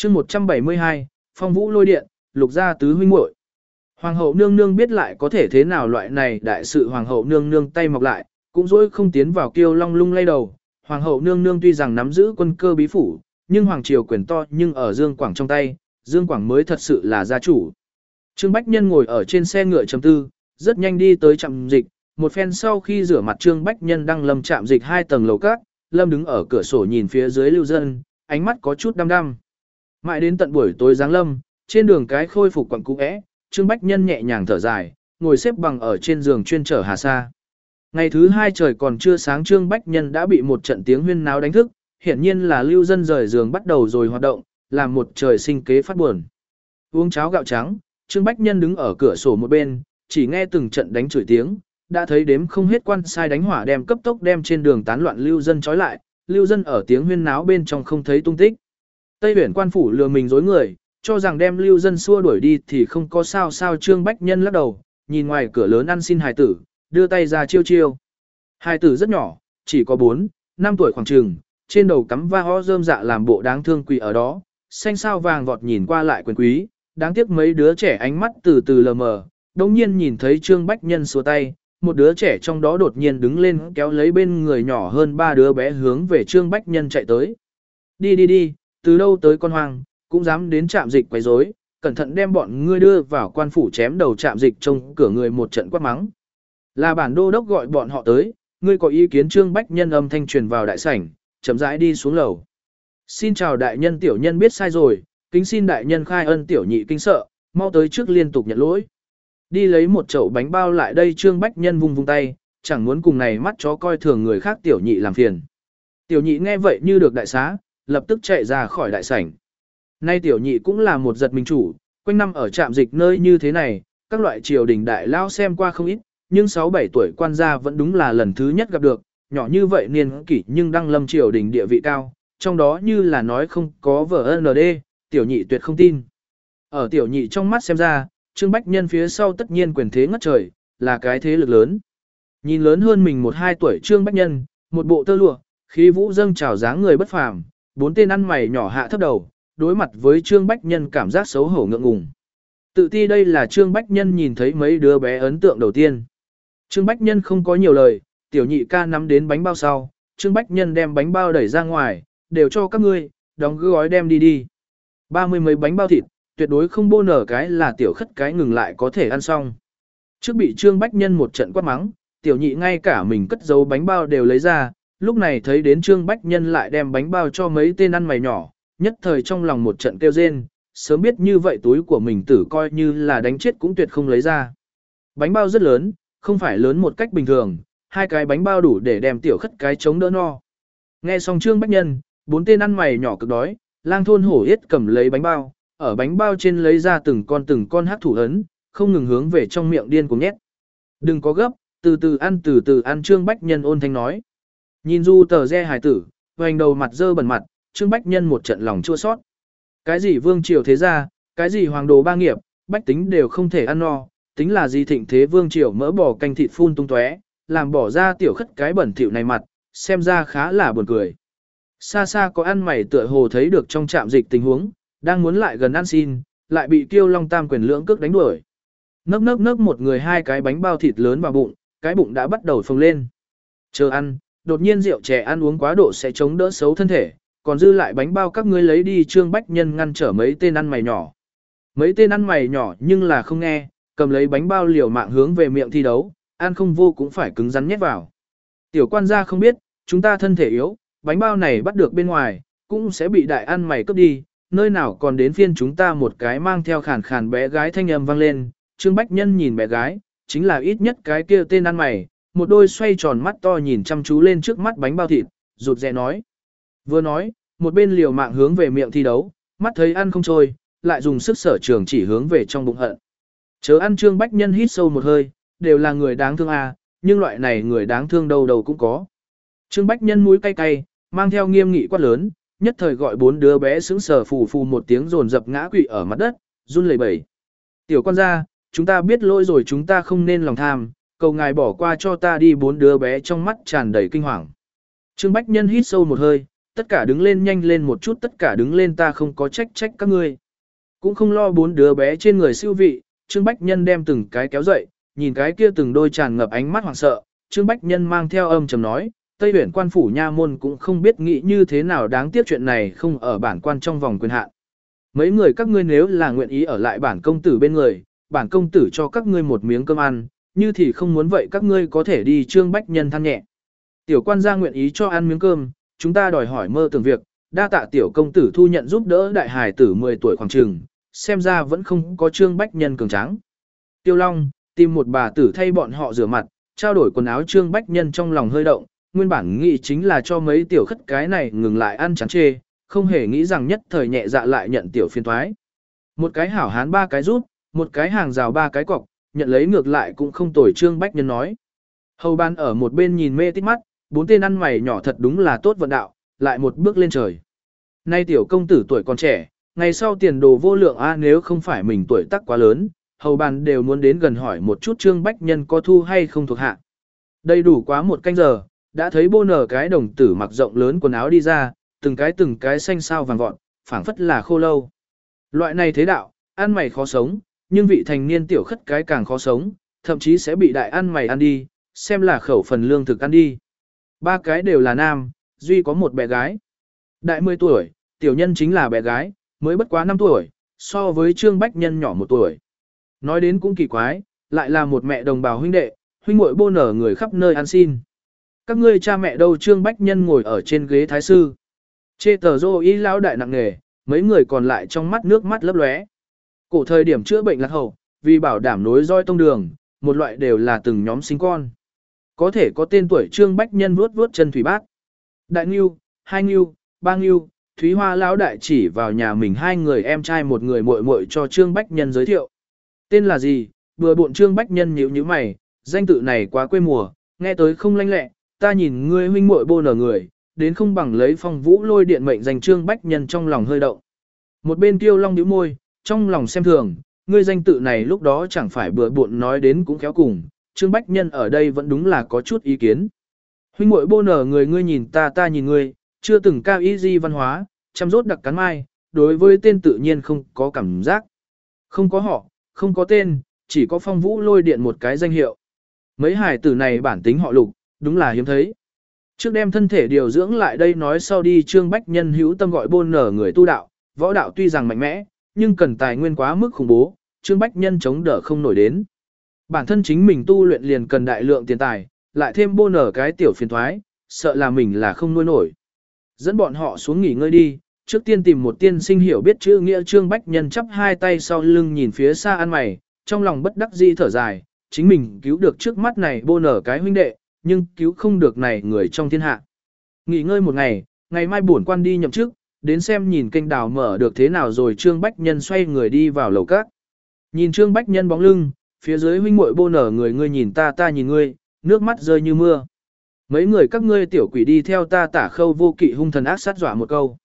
chương 172, phong vũ lôi điện, lục gia tứ huynh muội. Hoàng hậu nương nương biết lại có thể thế nào loại này đại sự hoàng hậu nương nương tay mọc lại, cũng dối không tiến vào kiêu long lung lay đầu. Hoàng hậu nương nương tuy rằng nắm giữ quân cơ bí phủ, nhưng hoàng triều quyền to nhưng ở Dương Quảng trong tay, Dương Quảng mới thật sự là gia chủ. Trương Bách Nhân ngồi ở trên xe ngựa chấm tư, rất nhanh đi tới trạm dịch, một phen sau khi rửa mặt Trương Bách Nhân đang lâm trạm dịch 2 tầng lầu các, Lâm đứng ở cửa sổ nhìn phía dưới lưu dân, ánh mắt có chút đăm đăm. Mãi đến tận buổi tối giáng lâm, trên đường cái khôi phục quặng cũ é, Trương Bách Nhân nhẹ nhàng thở dài, ngồi xếp bằng ở trên giường chuyên chở Hà Sa. Ngày thứ 2 trời còn chưa sáng Trương Bách Nhân đã bị một trận tiếng huyên náo đánh thức, hiển nhiên là lưu dân rời giường bắt đầu rồi hoạt động, làm một trời sinh kế phát buồn. Uống cháo gạo trắng, Trương Bách Nhân đứng ở cửa sổ một bên, chỉ nghe từng trận đánh chửi tiếng, đã thấy đếm không hết quan sai đánh hỏa đem cấp tốc đem trên đường tán loạn lưu dân trói lại, lưu dân ở tiếng huyên náo bên trong không thấy tung tích. Tây Uyển quan phủ lừa mình dối người, cho rằng đem lưu dân xua đuổi đi thì không có sao. Trương Bách Nhân lắc đầu, nhìn ngoài cửa lớn ăn xin hài tử, đưa tay ra chiêu chiêu. Hài tử rất nhỏ, chỉ có 4, 5 tuổi khoảng chừng, trên đầu cắm va ho rơm dạ làm bộ đáng thương quỳ ở đó, xanh sao vàng vọt nhìn qua lại quyền quý, đáng tiếc mấy đứa trẻ ánh mắt từ từ lờ mờ, đồng nhiên nhìn thấy Trương Bách Nhân xua tay, một đứa trẻ trong đó đột nhiên đứng lên kéo lấy bên người nhỏ hơn 3 đứa bé hướng về Trương Bách Nhân chạy tới. Đi, từ đâu tới con hoang, cũng dám đến trạm dịch quấy rối, cẩn thận đem bọn ngươi đưa vào quan phủ chém đầu trạm dịch trông cửa người một trận quát mắng. Là bản đô đốc gọi bọn họ tới, ngươi có ý kiến? Trương Bách Nhân âm thanh truyền vào đại sảnh, chậm rãi đi xuống lầu. Xin chào đại nhân, tiểu nhân biết sai rồi, kính xin đại nhân khai ân, tiểu nhị kinh sợ, mau tới trước liên tục nhận lỗi. Đi lấy một chậu bánh bao lại đây. Trương Bách Nhân vung tay, chẳng muốn cùng này mắt chó coi thường người khác tiểu nhị làm phiền. Tiểu nhị nghe vậy như được đại xá, lập tức chạy ra khỏi đại sảnh. Nay tiểu nhị cũng là một giật mình chủ, quanh năm ở trạm dịch nơi như thế này, các loại triều đình đại lao xem qua không ít, nhưng 6-7 tuổi quan gia vẫn đúng là lần thứ nhất gặp được, nhỏ như vậy niên kỷ nhưng đăng lâm triều đình địa vị cao, trong đó như là nói không có vở ND, tiểu nhị tuyệt không tin. Ở tiểu nhị trong mắt xem ra, Trương Bách Nhân phía sau tất nhiên quyền thế ngất trời, là cái thế lực lớn. Nhìn lớn hơn mình 1-2 tuổi Trương Bách Nhân, một bộ tơ lụa, khí vũ dâng trào dáng người bất phàm, 4 tên ăn mày nhỏ hạ thấp đầu, đối mặt với Trương Bách Nhân cảm giác xấu hổ ngượng ngùng. Tự ti đây là Trương Bách Nhân nhìn thấy mấy đứa bé ấn tượng đầu tiên. Trương Bách Nhân không có nhiều lời, tiểu nhị ca nắm đến bánh bao sau, Trương Bách Nhân đem bánh bao đẩy ra ngoài, đều cho các ngươi, đóng gói đem đi. 30 mấy bánh bao thịt, tuyệt đối không bô nở cái là tiểu khất cái ngừng lại có thể ăn xong. Trước bị Trương Bách Nhân một trận quát mắng, tiểu nhị ngay cả mình cất giấu bánh bao đều lấy ra, lúc này thấy đến Trương Bách Nhân lại đem bánh bao cho mấy tên ăn mày nhỏ, nhất thời trong lòng một trận kêu rên, sớm biết như vậy túi của mình tử coi như là đánh chết cũng tuyệt không lấy ra. Bánh bao rất lớn, không phải lớn một cách bình thường, 2 cái bánh bao đủ để đem tiểu khất cái chống đỡ no. Nghe xong Trương Bách Nhân, 4 tên ăn mày nhỏ cực đói, lang thôn hổ yết cầm lấy bánh bao, ở bánh bao trên lấy ra từng con hắc thủ ấn, không ngừng hướng về trong miệng điên cuồng nhét. Đừng có gấp, từ từ ăn. Trương Bách Nhân ôn thanh nói. Nhìn du tờ re hài tử, hoành đầu mặt dơ bẩn mặt, Trương Bách Nhân một trận lòng chua sót. Cái gì vương triều thế gia, cái gì hoàng đồ ba nghiệp, bách tính đều không thể ăn no, tính là gì thịnh thế vương triều mỡ bò canh thịt phun tung tóe, làm bỏ ra tiểu khất cái bẩn thỉu này mặt, xem ra khá là buồn cười. Xa có ăn mày tựa hồ thấy được trong trạm dịch tình huống, đang muốn lại gần ăn xin, lại bị Kiêu Long Tam quyền lưỡng cước đánh đuổi. Nấc một người 2 cái bánh bao thịt lớn vào bụng, cái bụng đã bắt đầu phồng lên. Chờ ăn, đột nhiên rượu chè ăn uống quá độ sẽ chống đỡ xấu thân thể, còn dư lại bánh bao các ngươi lấy đi. Trương Bách Nhân ngăn trở mấy tên ăn mày nhỏ. Mấy tên ăn mày nhỏ nhưng là không nghe, cầm lấy bánh bao liều mạng hướng về miệng thi đấu, ăn không vô cũng phải cứng rắn nhét vào. Tiểu quan gia không biết, chúng ta thân thể yếu, bánh bao này bắt được bên ngoài, cũng sẽ bị đại ăn mày cướp đi, nơi nào còn đến phiên chúng ta. Một cái mang theo khàn khàn bé gái thanh âm vang lên. Trương Bách Nhân nhìn bé gái, chính là ít nhất cái kia tên ăn mày, một đôi xoay tròn mắt to nhìn chăm chú lên trước mắt bánh bao thịt, rụt rè nói. Vừa nói, một bên liều mạng hướng về miệng thi đấu, mắt thấy ăn không trôi, lại dùng sức sở trường chỉ hướng về trong bụng hận. Chớ ăn. Trương Bách Nhân hít sâu một hơi, đều là người đáng thương à, nhưng loại này người đáng thương đâu cũng có. Trương Bách Nhân mũi cay cay, mang theo nghiêm nghị quát lớn, nhất thời gọi 4 đứa bé sững sờ phù phù một tiếng dồn dập ngã quỵ ở mặt đất, run lẩy bẩy. Tiểu quan gia, chúng ta biết lỗi rồi, chúng ta không nên lòng tham, cầu ngài bỏ qua cho ta đi. 4 đứa bé trong mắt tràn đầy kinh hoàng. Trương Bách Nhân hít sâu một hơi, tất cả đứng lên nhanh lên một chút, tất cả đứng lên, ta không có trách các ngươi. Cũng không lo bốn đứa bé trên người siêu vị, Trương Bách Nhân đem từng cái kéo dậy, nhìn cái kia từng đôi tràn ngập ánh mắt hoảng sợ, Trương Bách Nhân mang theo âm trầm nói, Tây Uyển quan phủ nha môn cũng không biết nghĩ như thế nào, đáng tiếc chuyện này không ở bản quan trong vòng quyền hạn. Mấy người các ngươi nếu là nguyện ý ở lại bản công tử bên người, bản công tử cho các ngươi một miếng cơm ăn, như thì không muốn vậy các ngươi có thể đi. Trương Bách Nhân than nhẹ. Tiểu quan gia nguyện ý cho ăn miếng cơm, chúng ta đòi hỏi mơ tưởng việc, đa tạ tiểu công tử thu nhận giúp đỡ đại hài tử 10 tuổi khoảng chừng, xem ra vẫn không có Trương Bách Nhân cường tráng. Tiêu Long, tìm một bà tử thay bọn họ rửa mặt, trao đổi quần áo. Trương Bách Nhân trong lòng hơi động, nguyên bản nghĩ chính là cho mấy tiểu khất cái này ngừng lại ăn chán chê, không hề nghĩ rằng nhất thời nhẹ dạ lại nhận tiểu phiên thoái. Một cái hảo hán 3 cái rút, một cái hàng rào 3 cái cọc, nhận lấy ngược lại cũng không tồi. Trương Bách Nhân nói. Hầu ban ở một bên nhìn mê tít mắt, 4 tên ăn mày nhỏ thật đúng là tốt vận đạo, lại một bước lên trời. Nay tiểu công tử tuổi còn trẻ, ngày sau tiền đồ vô lượng a, nếu không phải mình tuổi tác quá lớn, hầu bàn đều muốn đến gần hỏi một chút Trương Bách Nhân có thu hay không thuộc hạ. Đầy đủ quá 1 canh giờ, đã thấy bô nở cái đồng tử mặc rộng lớn quần áo đi ra, từng cái xanh sao vàng vọt, phảng phất là khô lâu. Loại này thế đạo, ăn mày khó sống, nhưng vị thành niên tiểu khất cái càng khó sống, thậm chí sẽ bị đại ăn mày ăn đi, xem là khẩu phần lương thực ăn đi. 3 cái đều là nam, duy có một bé gái. Đại 10 tuổi, tiểu nhân chính là bé gái, mới bất quá 5 tuổi, so với Trương Bách Nhân nhỏ 1 tuổi. Nói đến cũng kỳ quái, lại là một mẹ đồng bào huynh đệ, huynh muội bô nở người khắp nơi ăn xin. Các ngươi cha mẹ đâu? Trương Bách Nhân ngồi ở trên ghế thái sư. Chê tờ rô y lão đại nặng nề, mấy người còn lại trong mắt nước mắt lấp lóe. Cổ thời điểm chữa bệnh lạc hậu, vì bảo đảm nối roi tông đường, một loại đều là từng nhóm sinh con. Có thể có tên tuổi. Trương Bách Nhân vuốt chân thủy bát. Đại Ngưu, Hai Ngưu, Ba Ngưu, Thúy Hoa lão đại chỉ vào nhà mình 2 người em trai một người muội muội cho Trương Bách Nhân giới thiệu. Tên là gì? Vừa bộn. Trương Bách Nhân nhíu mày, danh tự này quá quê mùa, nghe tới không lanh lẹ, ta nhìn ngươi huynh muội bô nở người, đến không bằng lấy Phong Vũ Lôi Điện mệnh danh. Trương Bách Nhân trong lòng hơi động. Một bên Tiêu Long nhíu môi, trong lòng xem thường, ngươi danh tự này lúc đó chẳng phải bừa bộn nói đến cũng khéo cùng. Trương Bách Nhân ở đây vẫn đúng là có chút ý kiến. Huynh muội bô nở người, ngươi nhìn ta, ta nhìn ngươi, chưa từng cao ý gì văn hóa, chăm rốt đặc cắn mai, đối với tên tự nhiên không có cảm giác. Không có họ, không có tên, chỉ có Phong Vũ Lôi Điện một cái danh hiệu. Mấy hải tử này bản tính họ Lục, đúng là hiếm thấy. Trước đem thân thể điều dưỡng lại đây nói sau đi. Trương Bách Nhân hữu tâm gọi bôn nở người tu đạo, võ đạo tuy rằng mạnh mẽ, nhưng cần tài nguyên quá mức khủng bố, Trương Bách Nhân chống đỡ không nổi đến. Bản thân chính mình tu luyện liền cần đại lượng tiền tài, lại thêm bôn nở cái tiểu phiền thoái, sợ là mình là không nuôi nổi. Dẫn bọn họ xuống nghỉ ngơi đi, trước tiên tìm một tiên sinh hiểu biết chữ nghĩa. Trương Bách Nhân chắp 2 tay sau lưng nhìn phía xa ăn mày, trong lòng bất đắc dĩ thở dài, chính mình cứu được trước mắt này bô nở cái huynh đệ, nhưng cứu không được này người trong thiên hạ. Nghỉ ngơi một ngày, ngày mai bổn quan đi nhậm chức, đến xem nhìn kênh đào mở được thế nào rồi. Trương Bách Nhân xoay người đi vào lầu các. Nhìn Trương Bách Nhân bóng lưng, phía dưới huynh muội bô nở người, ngươi nhìn ta, ta nhìn ngươi, nước mắt rơi như mưa. Mấy người các ngươi tiểu quỷ đi theo ta. Tả Khâu Vô Kỵ hung thần ác sát dọa một câu.